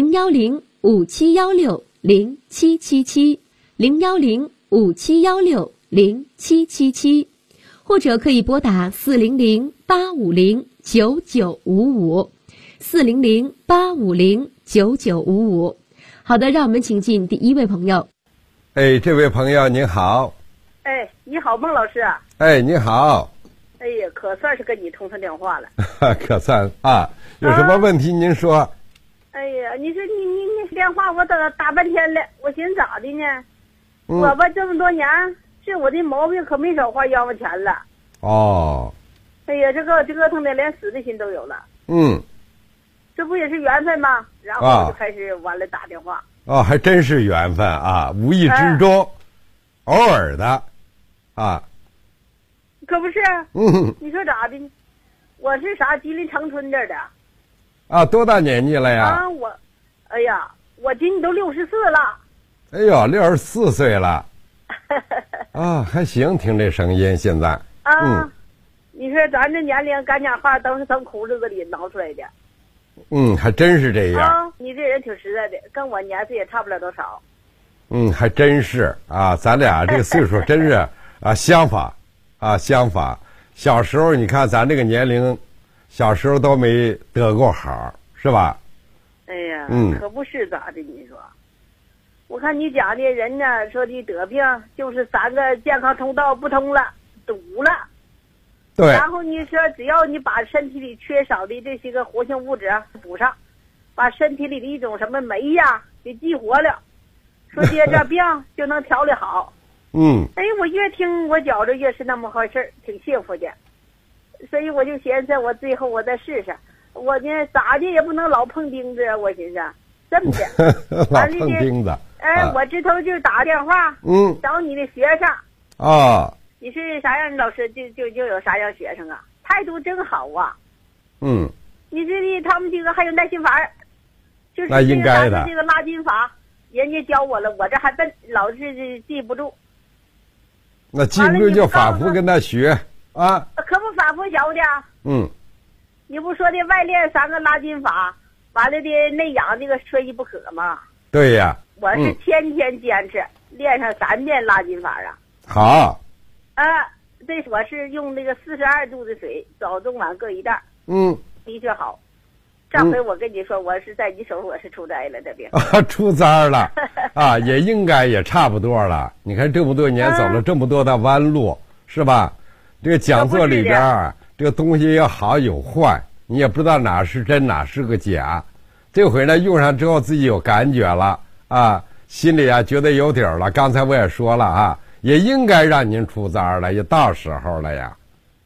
010-5716-0777 010-5716-0777，或者可以拨打400-850-9955 400-850-9955。好的，让我们请进第一位朋友。 哎，这位朋友您好。 哎，你好，孟老师。 哎，你好。 哎呀，可算是跟你通上电话了。 可算啊，有什么问题您说。 哎呀，你说你电话我等了大半天了，我寻思咋的呢？我吧这么多年是我的毛病，可没少花冤枉钱了。 哦。 哎呀，这个折腾的连死的心都有了。这不也是缘分吗？然后我就开始完了打电话。 还真是缘分啊，无意之中，偶尔的啊。 可不是，你说咋的？我是啥吉林长春这儿的。 啊，多大年纪了呀？ 我今年都64了。 哎呦，64岁了。啊，还行，听这声音现在。 你说咱这年龄干讲话都是从苦日子里熬出来的。 还真是这样。 你这人挺实在的，跟我年岁也差不了多少。 还真是啊，咱俩这个岁数真是相仿。小时候你看咱这个年龄，小时候都没得过好，是吧？ 哎呀，可不是咋的？你说，我看你讲的人呢，说的得病就是3个健康通道不通了，堵了。 对。 然后你说，只要你把身体里缺少的这些个活性物质补上，把身体里的一种什么酶呀给激活了，说这病就能调理好。我越听我觉着越是那么回事儿，挺幸福的，所以我就寻思我最后我再试试，我呢咋的也不能老碰钉子，我寻思这么的老碰钉子。 我这头就打电话找你的学生你是啥样的老师就有啥样学生啊，态度真好啊。你这他们几个还有耐心法，就是那应该的这个拉筋法人家教我了，我这还笨，老是记不住。 那记不住就反复跟他学啊。 可不反复学的。你不说的外练3个拉筋法，完了的内养这个缺一不可吗？ 对呀。 我是天天坚持练上3遍拉筋法啊。 好。 这我是用那个42度的水，早中晚各1袋。的确好。上回我跟你说，我是在你手里我是出灾了，这病。 出灾了啊，也应该也差不多了。你看这么多年走了这么多的弯路，是吧？这个讲座里边这个东西有好有坏，你也不知道哪是真哪是个假。这回呢用上之后自己有感觉了啊，心里觉得有底儿了。刚才我也说了啊， 也应该让您出灾了，也到时候了呀。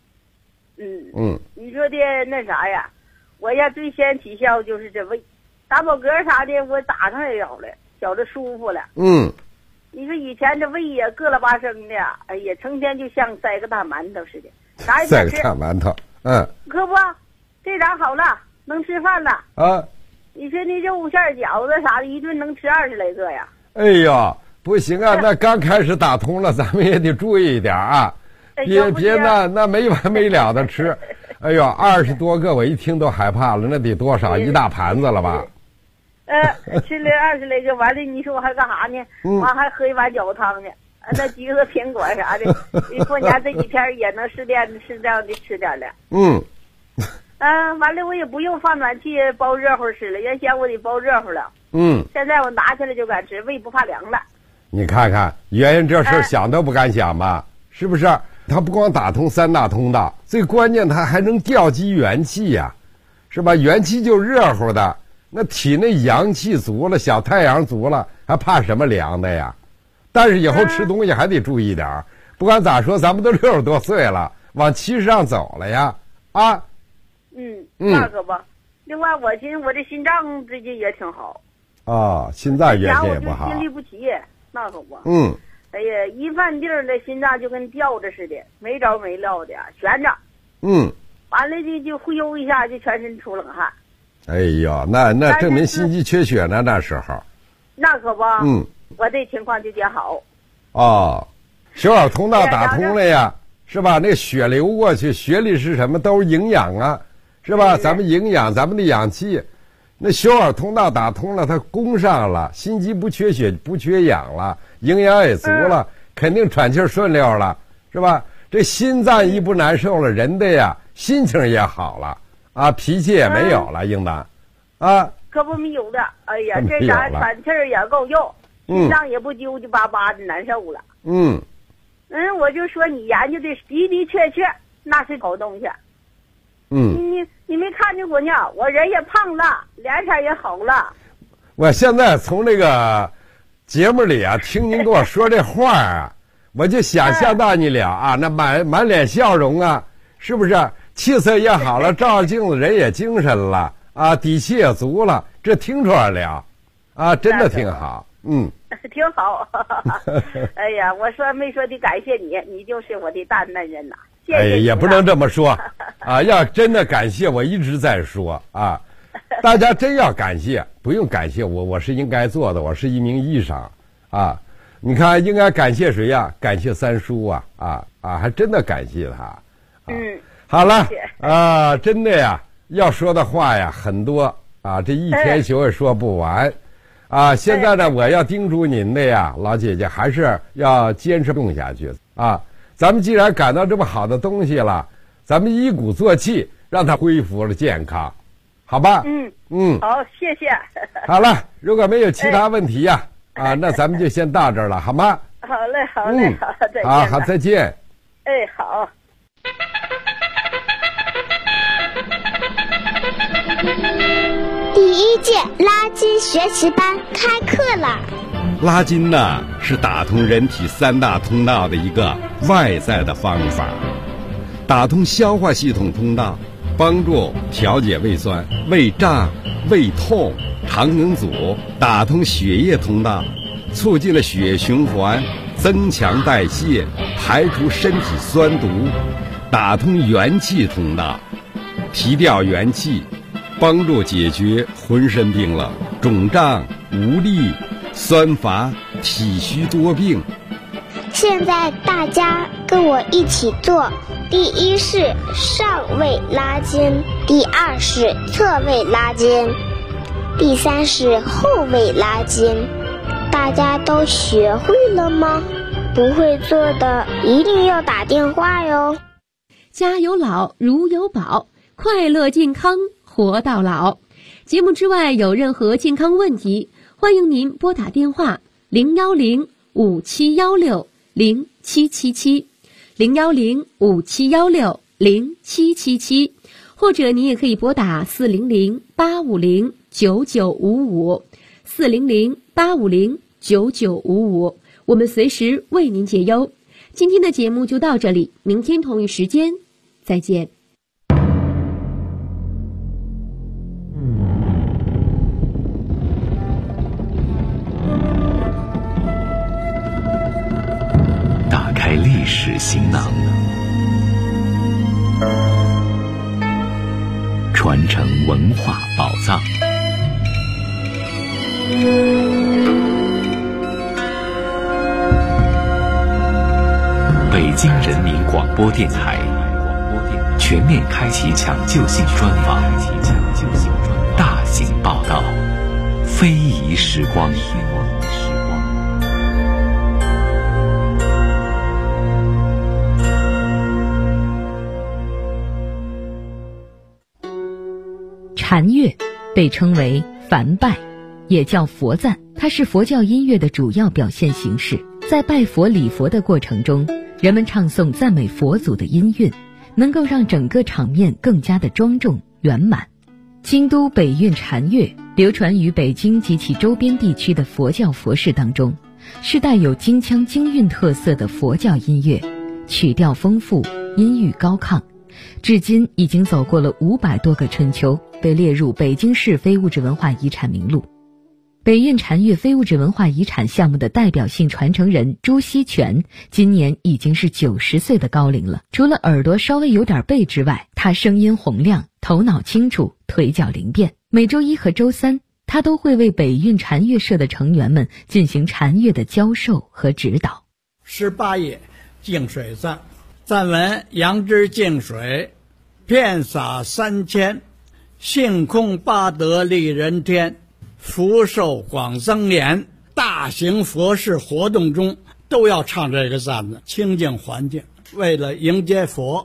你说的那啥呀，我呀最先起效就是这胃，打饱嗝啥的我打上也有了，觉着舒服了。你说以前这胃呀硌了巴生的，哎呀，成天就像塞个大馒头似的，啥也不吃。 塞个大馒头， 可不，这咋好了，能吃饭了啊！ 你说那肉馅饺子啥的，一顿能吃20来个呀。 哎呀，不行啊，那刚开始打通了，咱们也得注意一点啊，别那没完没了的吃。哎呦，20多个我一听都害怕了，那得多少一大盘子了吧？ 吃了20来个，完了你说我还干啥呢？完还喝一碗饺子汤呢，那橘子苹果啥的，过年这几天也能适量的吃点了。完了我也不用放暖气包热乎吃了，原先我得包热乎了。现在我拿起来就敢吃，胃不怕凉了。 你看看，原先这事想都不敢想吧？是不是？它不光打通3大通道，最关键它还能调集元气呀，是吧？元气就热乎的，那体内阳气足了，小太阳足了，还怕什么凉的呀？但是以后吃东西还得注意点不管咋说，咱们都60多岁了，往70上走了呀，啊。 那可不。另外，我寻思我这心脏最近也挺好。 心脏原先也不好。 心律不齐，那可不。哎呀，一犯病的心脏就跟吊着似的，没着没落的，悬着。完了就忽悠一下，就全身出冷汗。 哎呦，那证明心肌缺血呢，那时候。 那可不。我这情况就挺好。 血管通道打通了呀，是吧？那血流过去，血里是什么？都是营养啊，是吧？咱们营养，咱们的氧气，那血管通道打通了，它供上了，心肌不缺血，不缺氧了，营养也足了，肯定喘气顺溜了，是吧？这心脏一不难受了，人的呀心情也好了啊，脾气也没有了，应当啊。 可不没有的，哎呀，这啥喘气也够用，心脏也不揪揪巴巴的难受了。我就说你研究的的确那是好东西。你没看见我呢？我人也胖了，脸色也好了。 我现在从这个节目里啊，听您跟我说这话啊，我就想象到你俩啊，那满脸笑容啊，是不是？气色也好了，照照镜子人也精神了啊，底气也足了，这听出来了啊，真的挺好。 挺好。哎呀，我说没说的感谢你，你就是我的大男人呐。谢谢你。 也不能这么说啊，要真的感谢，我一直在说啊，大家真要感谢，不用感谢我是应该做的，我是一名医生啊。你看，应该感谢谁呀？感谢三叔啊，还真的感谢他。好了啊，真的呀，要说的话呀很多啊，这一天学也说不完。现在呢，我要叮嘱您的呀，老姐姐还是要坚持用下去啊。咱们既然感到这么好的东西了，咱们一鼓作气，让它恢复了健康，好吧？ 好，谢谢。 好了，如果没有其他问题呀，那咱们就先到这儿了，好吗？ 好嘞，好嘞，好，再见。 好，再见。 好。 第1届拉筋学习班开课了。 拉筋呢，是打通人体3大通道的一个外在的方法，打通消化系统通道，帮助调节胃酸、胃胀、胃痛、肠梗阻；打通血液通道，促进了血液循环，增强代谢，排除身体酸毒；打通元气通道，提调元气，帮助解决浑身病了肿胀、无力、酸乏、体虚多病。 现在大家跟我一起做：第1是上位拉筋，第2是侧位拉筋，第3是后位拉筋。大家都学会了吗？不会做的一定要打电话哟。 家有老如有宝，快乐健康活到老。节目之外有任何健康问题，欢迎您拨打电话010-5716-0777 010-5716-0777，或者你也可以拨打400-850-9955 400-850-9955， 我们随时为您解忧。今天的节目就到这里，明天同一时间再见。 打开历史行囊，传承文化宝藏。北京人民广播电台全面开启抢救性专访，大型报道，非遗时光。 禅乐被称为梵拜，也叫佛赞，它是佛教音乐的主要表现形式。在拜佛礼佛的过程中，人们唱诵赞美佛祖的音韵，能够让整个场面更加的庄重圆满。京都北韵禅乐流传于北京及其周边地区的佛教佛事当中，是带有京腔京韵特色的佛教音乐，曲调丰富，音域高亢，至今已经走过了500多个春秋，被列入北京市非物质文化遗产名录。北韵禅乐非物质文化遗产项目的代表性传承人朱锡全今年已经是90岁的高龄了。除了耳朵稍微有点背之外，他声音洪亮，头脑清楚，腿脚灵便。每周1和周3，他都会为北韵禅乐社的成员们进行禅乐的教授和指导。 18页净水赞，赞文：杨枝净水，遍洒3000，性空八德利人天，福寿广增年。大型佛事活动中都要唱这个赞子，清净环境，为了迎接佛。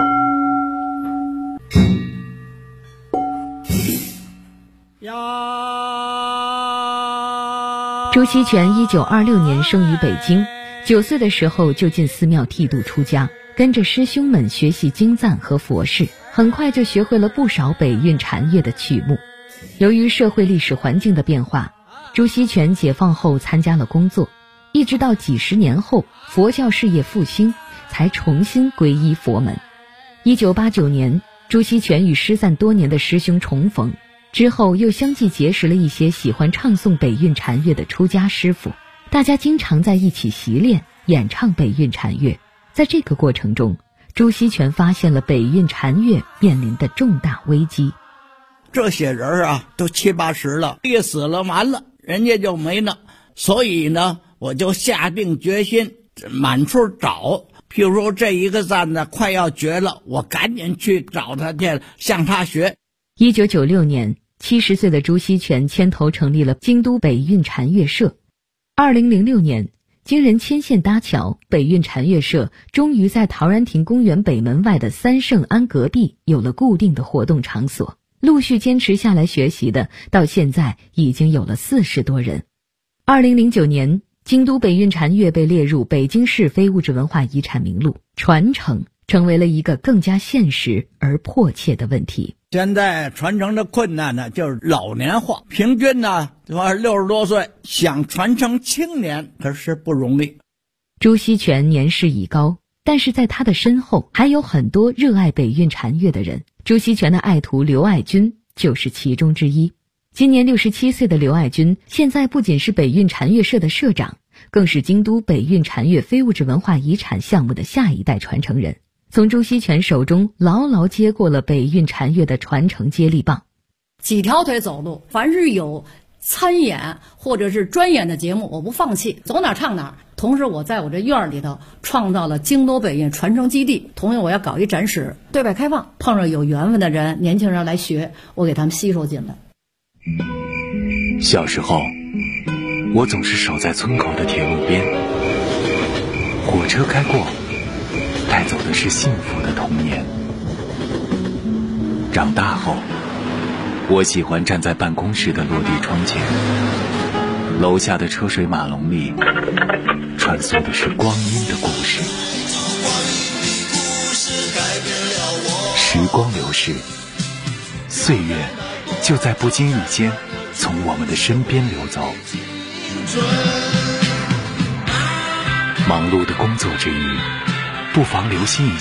朱锡全1926年生于北京，9岁的时候就进寺庙剃度出家，跟着师兄们学习经赞和佛事，很快就学会了不少北韵禅乐的曲目。由于社会历史环境的变化，朱锡全解放后参加了工作，一直到几十年后佛教事业复兴，才重新皈依佛门。1989年，朱锡全与失散多年的师兄重逢，之后又相继结识了一些喜欢唱诵北韵禅乐的出家师傅，大家经常在一起习练演唱北韵禅乐。在这个过程中，朱锡全发现了北韵禅乐面临的重大危机。 这些人啊，都70、80了，一死了完了，人家就没了。所以呢，我就下定决心满处找。譬如说这一个赞呢快要绝了，我赶紧去找他去，向他学。 1996年，70岁的朱锡全牵头成立了京都北韵禅乐社。2006年，经人牵线搭桥，北韵禅乐社终于在陶然亭公园北门外的三圣庵隔壁有了固定的活动场所。陆续坚持下来学习的，到现在已经有了40多人。2009年，京都北韵禅乐被列入北京市非物质文化遗产名录，传承成为了一个更加现实而迫切的问题。 现在传承的困难呢，就是老年化，平均呢60多岁，想传承青年可是不容易。 朱锡全年事已高，但是在他的身后还有很多热爱北韵禅乐的人。朱锡全的爱徒刘爱军就是其中之一。今年67岁的刘爱军，现在不仅是北韵禅乐社的社长，更是京都北韵禅乐非物质文化遗产项目的下一代传承人，从朱锡全手中牢牢接过了北韵禅乐的传承接力棒。 几条腿走路，凡是有参演或者是专演的节目，我不放弃，走哪唱哪。同时我在我这院里头创造了京都北韵传承基地，同时我要搞一展示，对外开放，碰上有缘分的人，年轻人来学，我给他们吸收进来。 小时候，我总是守在村口的铁路边，火车开过，带走的是幸福的童年。长大后，我喜欢站在办公室的落地窗前，楼下的车水马龙里传送的是光阴的故事。时光流逝，岁月就在不经意间从我们的身边流走。 忙碌的工作之余，不妨留心一